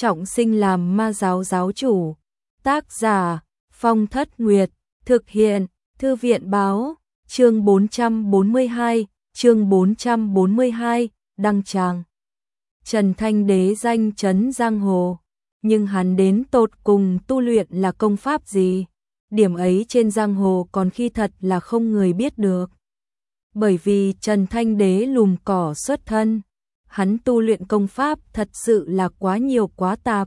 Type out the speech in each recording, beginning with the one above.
trọng sinh làm ma giáo giáo chủ. Tác giả Phong Thất Nguyệt, thực hiện Thư viện báo, chương 442, đăng tràng. Trần Thanh Đế danh chấn giang hồ, nhưng hắn đến tột cùng tu luyện là công pháp gì? Điểm ấy trên giang hồ còn khi thật là không người biết được. Bởi vì Trần Thanh Đế lùm cỏ xuất thân, hắn tu luyện công pháp thật sự là quá nhiều quá tạp.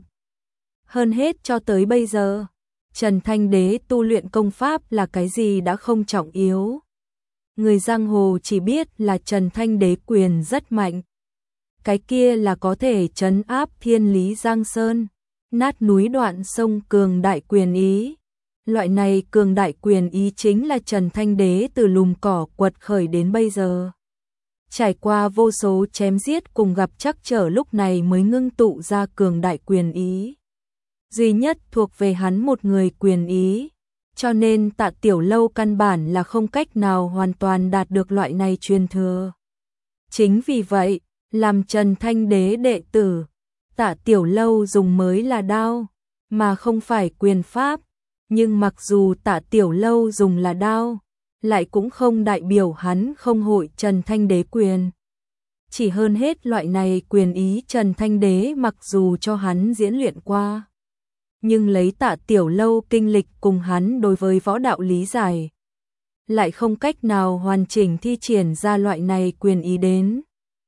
Hơn hết cho tới bây giờ, Trần Thanh Đế tu luyện công pháp là cái gì đã không trọng yếu. Người giang hồ chỉ biết là Trần Thanh Đế quyền rất mạnh. Cái kia là có thể trấn áp thiên lý giang sơn, nát núi đoạn sông cường đại quyền ý. Loại này cường đại quyền ý chính là Trần Thanh Đế từ lùm cỏ quật khởi đến bây giờ. Trải qua vô số chém giết cùng gặp trắc trở lúc này mới ngưng tụ ra cường đại quyền ý. Duy nhất thuộc về hắn một người quyền ý, cho nên Tạ Tiểu Lâu căn bản là không cách nào hoàn toàn đạt được loại này truyền thừa. Chính vì vậy, làm Trần Thanh Đế đệ tử, Tạ Tiểu Lâu dùng mới là đao, mà không phải quyền pháp. Nhưng mặc dù Tạ Tiểu Lâu dùng là đao, lại cũng không đại biểu hắn không hội Trần Thanh Đế quyền. Chỉ hơn hết loại này quyền ý Trần Thanh Đế mặc dù cho hắn diễn luyện qua, nhưng lấy Tạ Tiểu Lâu kinh lịch cùng hắn đối với võ đạo lý giải, lại không cách nào hoàn chỉnh thi triển ra loại này quyền ý đến.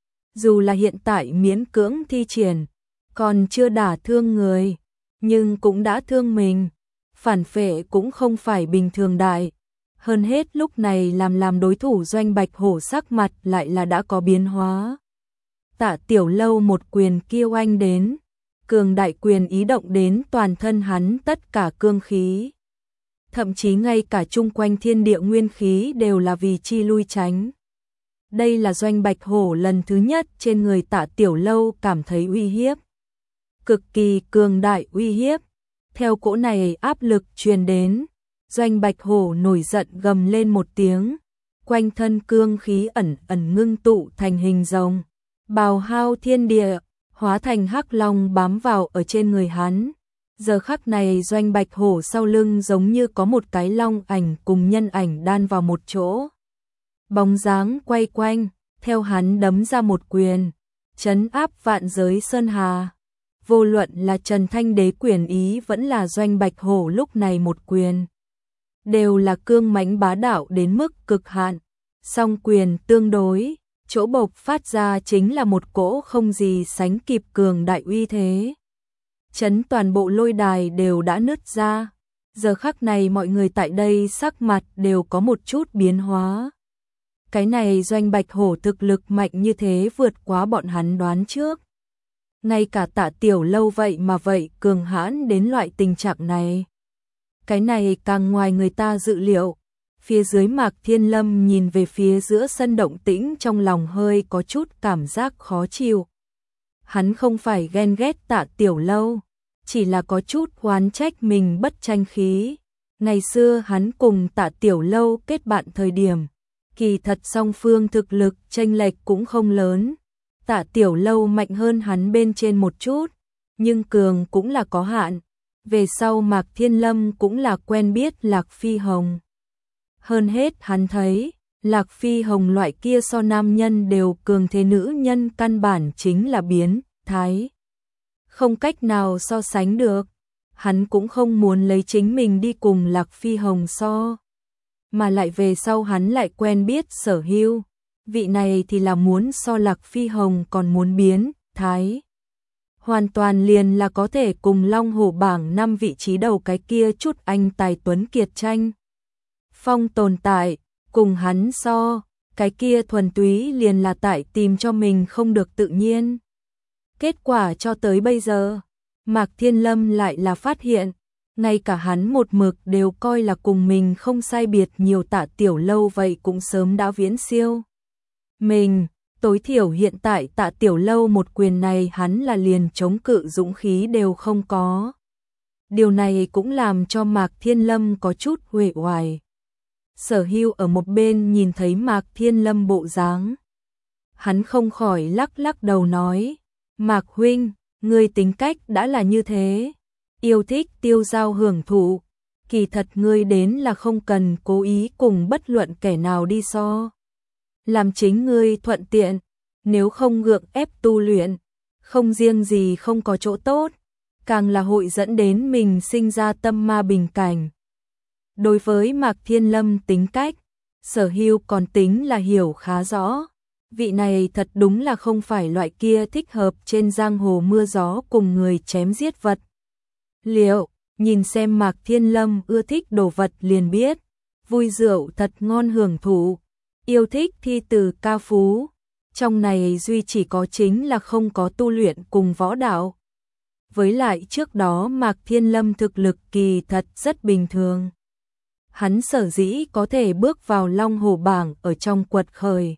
Dù là hiện tại miễn cưỡng thi triển, còn chưa đả thương người, nhưng cũng đã thương mình. Phản phệ cũng không phải bình thường đại. Hơn hết lúc này làm đối thủ Doanh Bạch Hổ sắc mặt lại là đã có biến hóa. Tạ Tiểu Lâu một quyền kia oanh đến, cường đại quyền ý động đến toàn thân hắn tất cả cương khí. Thậm chí ngay cả chung quanh thiên địa nguyên khí đều là vì chi lui tránh. Đây là Doanh Bạch Hổ lần thứ nhất trên người Tạ Tiểu Lâu cảm thấy uy hiếp. Cực kỳ cường đại uy hiếp. Theo cỗ này áp lực truyền đến, Doanh Bạch Hổ nổi giận gầm lên một tiếng, quanh thân cương khí ẩn ẩn ngưng tụ thành hình rồng, bào hao thiên địa, hóa thành hắc long bám vào ở trên người hắn. Giờ khắc này Doanh Bạch Hổ sau lưng giống như có một cái long ảnh cùng nhân ảnh đan vào một chỗ. Bóng dáng quay quanh, theo hắn đấm ra một quyền, trấn áp vạn giới sơn hà. Vô luận là Trần Thanh Đế quyền ý vẫn là Doanh Bạch Hổ lúc này một quyền, đều là cương mãnh bá đạo đến mức cực hạn. Song quyền tương đối, chỗ bộc phát ra chính là một cỗ không gì sánh kịp cường đại uy thế. Chấn toàn bộ lôi đài đều đã nứt ra. Giờ khắc này mọi người tại đây sắc mặt đều có một chút biến hóa. Cái này Doanh Bạch Hổ thực lực mạnh như thế vượt quá bọn hắn đoán trước. Ngay cả Tạ Tiểu Lâu vậy mà vậy cường hãn đến loại tình trạng này. Cái này càng ngoài người ta dự liệu. Phía dưới Mạc Thiên Lâm nhìn về phía giữa sân động tĩnh trong lòng hơi có chút cảm giác khó chịu. Hắn không phải ghen ghét Tạ Tiểu Lâu, chỉ là có chút oán trách mình bất tranh khí. Ngày xưa hắn cùng Tạ Tiểu Lâu kết bạn thời điểm, kỳ thật song phương thực lực chênh lệch cũng không lớn. Tạ Tiểu Lâu mạnh hơn hắn bên trên một chút, nhưng cường cũng là có hạn. Về sau Mạc Thiên Lâm cũng là quen biết Lạc Phi Hồng. Hơn hết hắn thấy, Lạc Phi Hồng loại kia so nam nhân đều cường thế nữ nhân căn bản chính là biến thái. Không cách nào so sánh được. Hắn cũng không muốn lấy chính mình đi cùng Lạc Phi Hồng so. Mà lại về sau hắn lại quen biết Sở Hưu. Vị này thì là muốn so Lạc Phi Hồng còn muốn biến thái. Hoàn toàn liền là có thể cùng Long Hổ bảng 5 vị trí đầu cái kia chút anh tài tuấn kiệt tranh. Phong tồn tại, cùng hắn so, cái kia thuần túy liền là tại tìm cho mình không được tự nhiên. Kết quả cho tới bây giờ, Mạc Thiên Lâm lại là phát hiện, ngay cả hắn một mực đều coi là cùng mình không sai biệt nhiều Tạ Tiểu Lâu vậy cũng sớm đã viễn siêu. Mình, tối thiểu hiện tại Tạ Tiểu Lâu một quyền này hắn là liền chống cự dũng khí đều không có. Điều này cũng làm cho Mạc Thiên Lâm có chút uể oải. Sở Hưu ở một bên nhìn thấy Mạc Thiên Lâm bộ dáng, hắn không khỏi lắc lắc đầu nói, Mạc huynh, Ngươi tính cách đã là như thế, yêu thích tiêu dao hưởng thụ, kỳ thật ngươi đến là không cần cố ý cùng bất luận kẻ nào đi so. Làm chính ngươi thuận tiện, nếu không gượng ép tu luyện, không riêng gì không có chỗ tốt, càng là hội dẫn đến mình sinh ra tâm ma bình cảnh. Đối với Mạc Thiên Lâm tính cách, Sở Hưu còn tính là hiểu khá rõ. Vị này thật đúng là không phải loại kia thích hợp trên giang hồ mưa gió cùng người chém giết vật. Liệu, nhìn xem Mạc Thiên Lâm ưa thích đồ vật liền biết, vui rượu thật ngon hưởng thụ, yêu thích thi từ ca phú, trong này duy chỉ có chính là không có tu luyện cùng võ đạo. Với lại trước đó Mạc Thiên Lâm thực lực kỳ thật rất bình thường. Hắn sở dĩ có thể bước vào Long Hổ bảng ở trong quật khởi,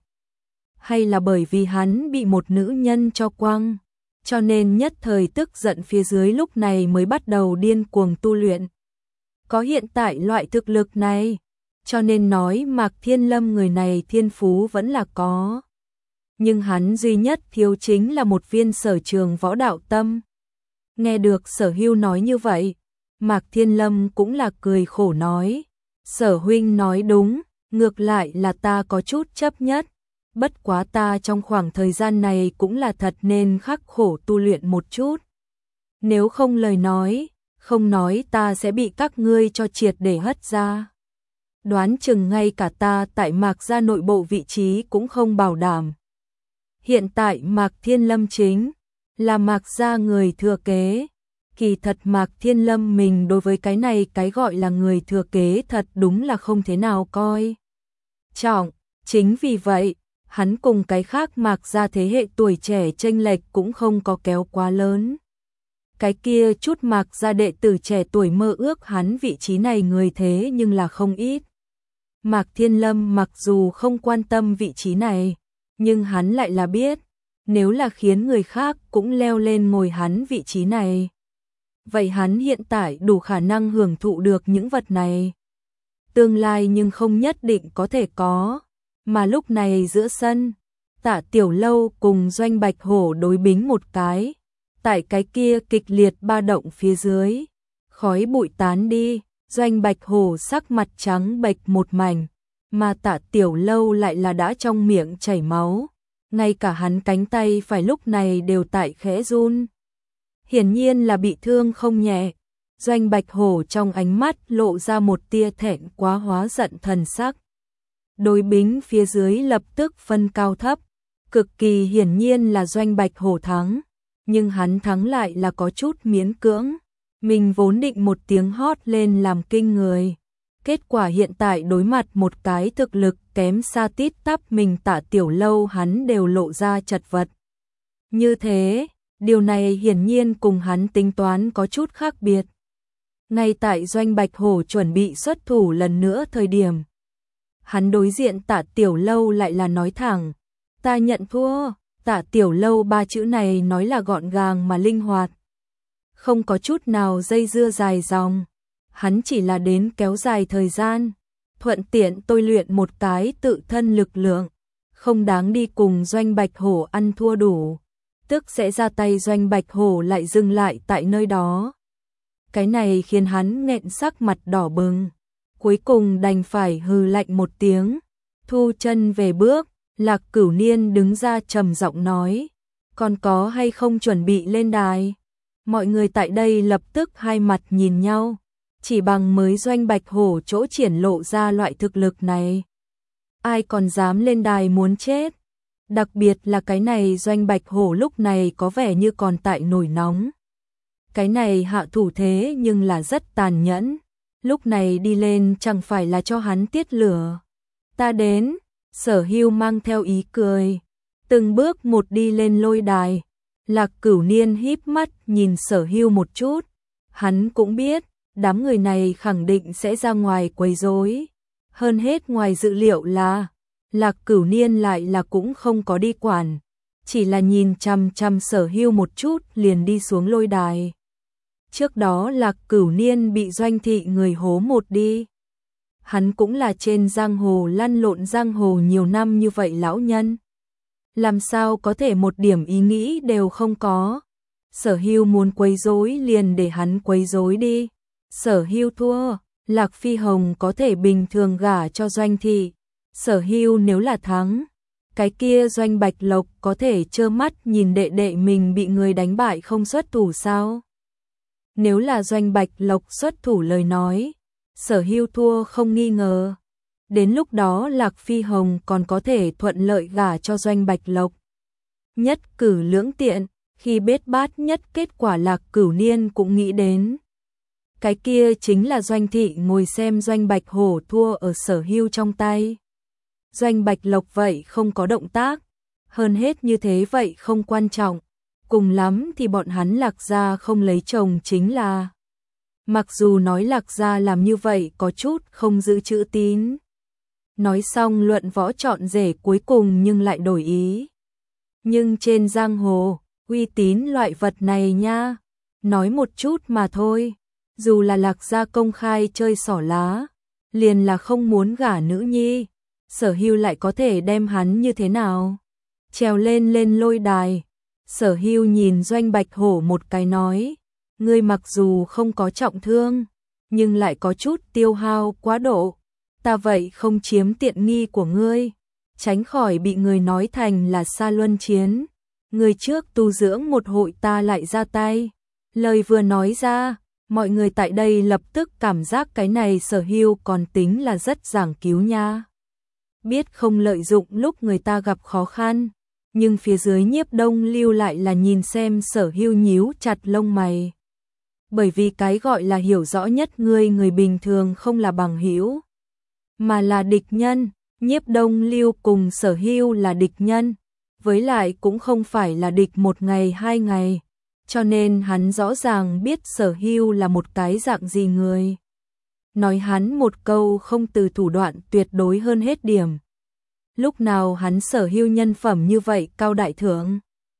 hay là bởi vì hắn bị một nữ nhân cho quăng, cho nên nhất thời tức giận phía dưới lúc này mới bắt đầu điên cuồng tu luyện. Có hiện tại loại thực lực này, cho nên nói Mạc Thiên Lâm người này thiên phú vẫn là có. Nhưng hắn duy nhất thiếu chính là một viên sở trường võ đạo tâm. Nghe được Sở Hưu nói như vậy, Mạc Thiên Lâm cũng là cười khổ nói, Sở huynh nói đúng, ngược lại là ta có chút chấp nhất, bất quá ta trong khoảng thời gian này cũng là thật nên khắc khổ tu luyện một chút. Nếu không lời nói, không nói ta sẽ bị các ngươi cho triệt để hất ra. Đoán chừng ngay cả ta tại Mạc gia nội bộ vị trí cũng không bảo đảm. Hiện tại Mạc Thiên Lâm chính là Mạc gia người thừa kế. Kỳ thật Mạc Thiên Lâm mình đối với cái này cái gọi là người thừa kế thật đúng là không thế nào coi trọng. Chính vì vậy, hắn cùng cái khác Mạc gia thế hệ tuổi trẻ chênh lệch cũng không có kéo quá lớn. Cái kia chút Mạc gia đệ tử trẻ tuổi mơ ước hắn vị trí này người thế nhưng là không ít. Mạc Thiên Lâm mặc dù không quan tâm vị trí này, nhưng hắn lại là biết, nếu là khiến người khác cũng leo lên ngồi hắn vị trí này, vậy hắn hiện tại đủ khả năng hưởng thụ được những vật này. Tương lai nhưng không nhất định có thể có, mà lúc này giữa sân, Tạ Tiểu Lâu cùng Doanh Bạch Hổ đối bính một cái, tại cái kia kịch liệt ba động phía dưới, khói bụi tán đi, Doanh Bạch Hổ sắc mặt trắng bệch một mảnh, mà Tạ Tiểu Lâu lại là đã trong miệng chảy máu, ngay cả hắn cánh tay phải lúc này đều tại khẽ run. Hiển nhiên là bị thương không nhẹ. Doanh Bạch Hổ trong ánh mắt lộ ra một tia thẹn quá hóa giận thần sắc. Đối bính phía dưới lập tức phân cao thấp, cực kỳ hiển nhiên là Doanh Bạch Hổ thắng, nhưng hắn thắng lại là có chút miễn cưỡng. Mình vốn định một tiếng hót lên làm kinh người, kết quả hiện tại đối mặt một cái thực lực kém xa tít tắp mình Tạ Tiểu Lâu hắn đều lộ ra chật vật. Như thế, điều này hiển nhiên cùng hắn tính toán có chút khác biệt. Ngay tại Doanh Bạch Hổ chuẩn bị xuất thủ lần nữa thời điểm, hắn đối diện Tạ Tiểu Lâu lại là nói thẳng, ta nhận thua. Tạ Tiểu Lâu ba chữ này nói là gọn gàng mà linh hoạt, không có chút nào dây dưa dài dòng, hắn chỉ là đến kéo dài thời gian, thuận tiện tôi luyện một cái tự thân lực lượng, không đáng đi cùng Doanh Bạch Hổ ăn thua đủ, tức sẽ ra tay. Doanh Bạch Hổ lại dừng lại tại nơi đó. Cái này khiến hắn nghẹn sắc mặt đỏ bừng, cuối cùng đành phải hừ lạnh một tiếng, thu chân về bước. Lạc Cửu Niên đứng ra trầm giọng nói, còn có hay không chuẩn bị lên đài? Mọi người tại đây lập tức hai mặt nhìn nhau, chỉ bằng mới Doanh Bạch Hổ chỗ triển lộ ra loại thực lực này, ai còn dám lên đài muốn chết. Đặc biệt là cái này Doanh Bạch Hổ lúc này có vẻ như còn tại nổi nóng. Cái này hạ thủ thế nhưng là rất tàn nhẫn, lúc này đi lên chẳng phải là cho hắn tiết lửa. Ta đến. Sở Hưu mang theo ý cười, từng bước một đi lên lôi đài. Lạc Cửu Niên híp mắt nhìn Sở Hưu một chút, hắn cũng biết, đám người này khẳng định sẽ ra ngoài quấy rối. Hơn hết ngoài dự liệu là, Lạc Cửu Niên lại là cũng không có đi quản, chỉ là nhìn chằm chằm Sở Hưu một chút liền đi xuống lôi đài. Trước đó Lạc Cửu Niên bị Doanh thị người hố một đi. Hắn cũng là trên giang hồ lăn lộn giang hồ nhiều năm như vậy lão nhân, làm sao có thể một điểm ý nghĩ đều không có. Sở Hưu muốn quấy rối liền để hắn quấy rối đi. Sở Hưu thua, Lạc Phi Hồng có thể bình thường gả cho Doanh Thị. Sở Hưu nếu là thắng, cái kia Doanh Bạch Lộc có thể trơ mắt nhìn đệ đệ mình bị người đánh bại không xuất thủ sao? Nếu là Doanh Bạch Lộc xuất thủ lời nói, Sở Hưu thua không nghi ngờ. Đến lúc đó Lạc Phi Hồng còn có thể thuận lợi gả cho Doanh Bạch Lộc. Nhất cử lưỡng tiện, khi bết bát nhất kết quả Lạc Cửu Niên cũng nghĩ đến. Cái kia chính là Doanh Thị ngồi xem Doanh Bạch Hổ thua ở Sở Hưu trong tay. Doanh Bạch Lộc vậy không có động tác, hơn hết như thế vậy không quan trọng, cùng lắm thì bọn hắn Lạc gia không lấy chồng chính là. Mặc dù nói Lạc gia làm như vậy có chút không giữ chữ tín. Nói xong luận võ chọn rể cuối cùng nhưng lại đổi ý. Nhưng trên giang hồ, uy tín loại vật này nha, nói một chút mà thôi. Dù là Lạc gia công khai chơi xỏ lá, liền là không muốn gả nữ nhi, Sở Hưu lại có thể đem hắn như thế nào? Trèo lên lôi đài. Sở Hưu nhìn Doanh Bạch Hổ một cái nói, ngươi mặc dù không có trọng thương, nhưng lại có chút tiêu hao quá độ, ta vậy không chiếm tiện nghi của ngươi, tránh khỏi bị người nói thành là xa luân chiến. Ngươi trước tu dưỡng một hội ta lại ra tay. Lời vừa nói ra, mọi người tại đây lập tức cảm giác cái này Sở Hưu còn tính là rất giảng cứu nha. Biết không lợi dụng lúc người ta gặp khó khăn, nhưng phía dưới Nhiếp Đông Lưu lại là nhìn xem Sở Hưu nhíu chặt lông mày. Bởi vì cái gọi là hiểu rõ nhất người bình thường không là bằng hữu, mà là địch nhân. Nhiếp Đông Lưu cùng Sở Hưu là địch nhân, với lại cũng không phải là địch một ngày hai ngày, cho nên hắn rõ ràng biết Sở Hưu là một cái dạng gì người. Nói hắn một câu không từ thủ đoạn tuyệt đối hơn hết điểm. Lúc nào hắn Sở Hưu nhân phẩm như vậy cao đại thượng.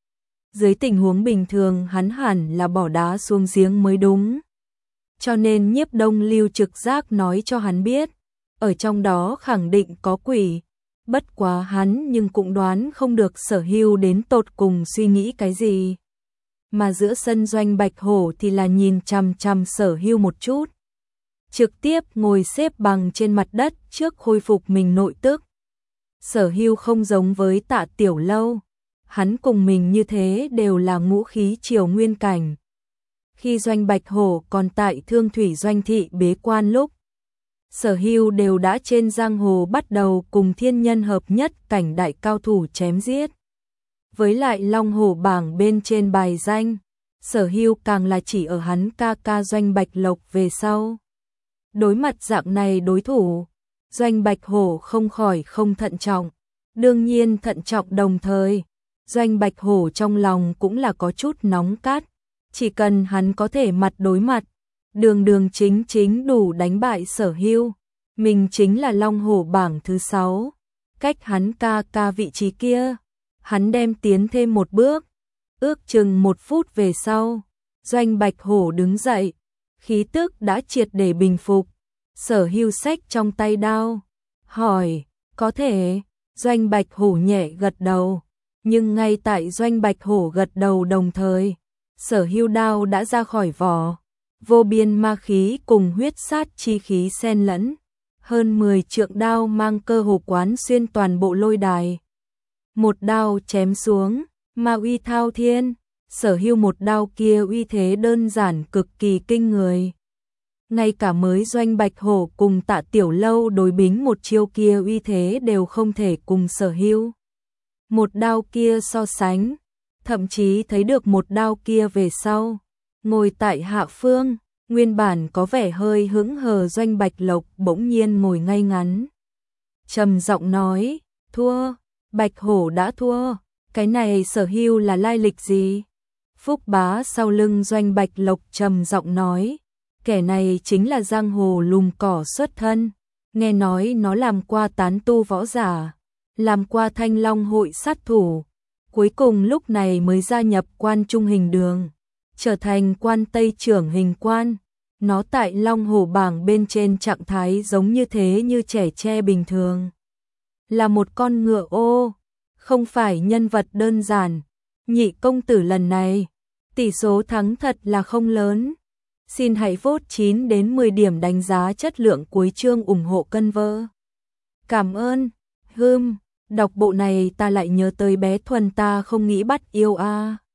Dưới tình huống bình thường hắn hẳn là bỏ đá xuống giếng mới đúng. Cho nên Nhiếp Đông Lưu trực giác nói cho hắn biết, ở trong đó khẳng định có quỷ. Bất quá hắn nhưng cũng đoán không được Sở Hưu đến tột cùng suy nghĩ cái gì. Mà giữa sân Doanh Bạch Hổ thì là nhìn chằm chằm Sở Hưu một chút. Trực tiếp ngồi xếp bằng trên mặt đất trước khôi phục mình nội tức. Sở Hưu không giống với Tạ Tiểu Lâu, hắn cùng mình như thế đều là ngũ khí triều nguyên cảnh. Khi Doanh Bạch Hổ còn tại Thương Thủy Doanh Thị bế quan lúc, Sở Hưu đều đã trên giang hồ bắt đầu cùng thiên nhân hợp nhất cảnh đại cao thủ chém giết. Với lại Long Hổ bảng bên trên bài danh, Sở Hưu càng là chỉ ở hắn ca ca Doanh Bạch Lộc về sau. Đối mặt dạng này đối thủ, Doanh Bạch Hổ không khỏi không thận trọng. Đương nhiên thận trọng đồng thời, Doanh Bạch Hổ trong lòng cũng là có chút nóng cát. Chỉ cần hắn có thể mặt đối mặt, đường chính đủ đánh bại Sở Hưu. Mình chính là Long Hổ bảng thứ 6. Cách hắn ca ca vị trí kia, hắn đem tiến thêm một bước. Ước chừng 1 phút về sau, Doanh Bạch Hổ đứng dậy, khí tức đã triệt để bình phục. Sở Hưu xách trong tay đao, hỏi, có thể? Doanh Bạch Hổ nhẹ gật đầu, nhưng ngay tại Doanh Bạch Hổ gật đầu đồng thời, Sở Hưu đao đã ra khỏi vỏ, vô biên ma khí cùng huyết sát chi khí xen lẫn, hơn 10 trượng đao mang cơ hồ quán xuyên toàn bộ lôi đài. Một đao chém xuống, ma uy thao thiên, Sở Hưu một đao kia uy thế đơn giản cực kỳ kinh người. Ngay cả mới Doanh Bạch Hổ cùng Tạ Tiểu Lâu đối bính một chiêu kia uy thế đều không thể cùng Sở Hưu một đao kia so sánh, thậm chí thấy được một đao kia về sau, ngồi tại hạ phương, nguyên bản có vẻ hơi hững hờ Doanh Bạch Lộc bỗng nhiên ngồi ngay ngắn. Trầm giọng nói, thua, Bạch Hổ đã thua, cái này Sở Hưu là lai lịch gì? Phúc Bá sau lưng Doanh Bạch Lộc trầm giọng nói, kẻ này chính là giang hồ lùm cỏ xuất thân, nghe nói nó làm qua tán tu võ giả, làm qua Thanh Long hội sát thủ, cuối cùng lúc này mới gia nhập Quan Trung Hình Đường, trở thành quan Tây trưởng hình quan. Nó tại Long Hổ bảng bên trên trạng thái giống như thế như trẻ tre bình thường. Là một con ngựa ô, không phải nhân vật đơn giản. Nhị công tử lần này, Tỷ số thắng thật là không lớn. Xin hãy vote 9 đến 10 điểm đánh giá chất lượng cuối chương ủng hộ cân vơ. Cảm ơn. Đọc bộ này ta lại nhớ tới bé Thuần ta không nghĩ bắt yêu a.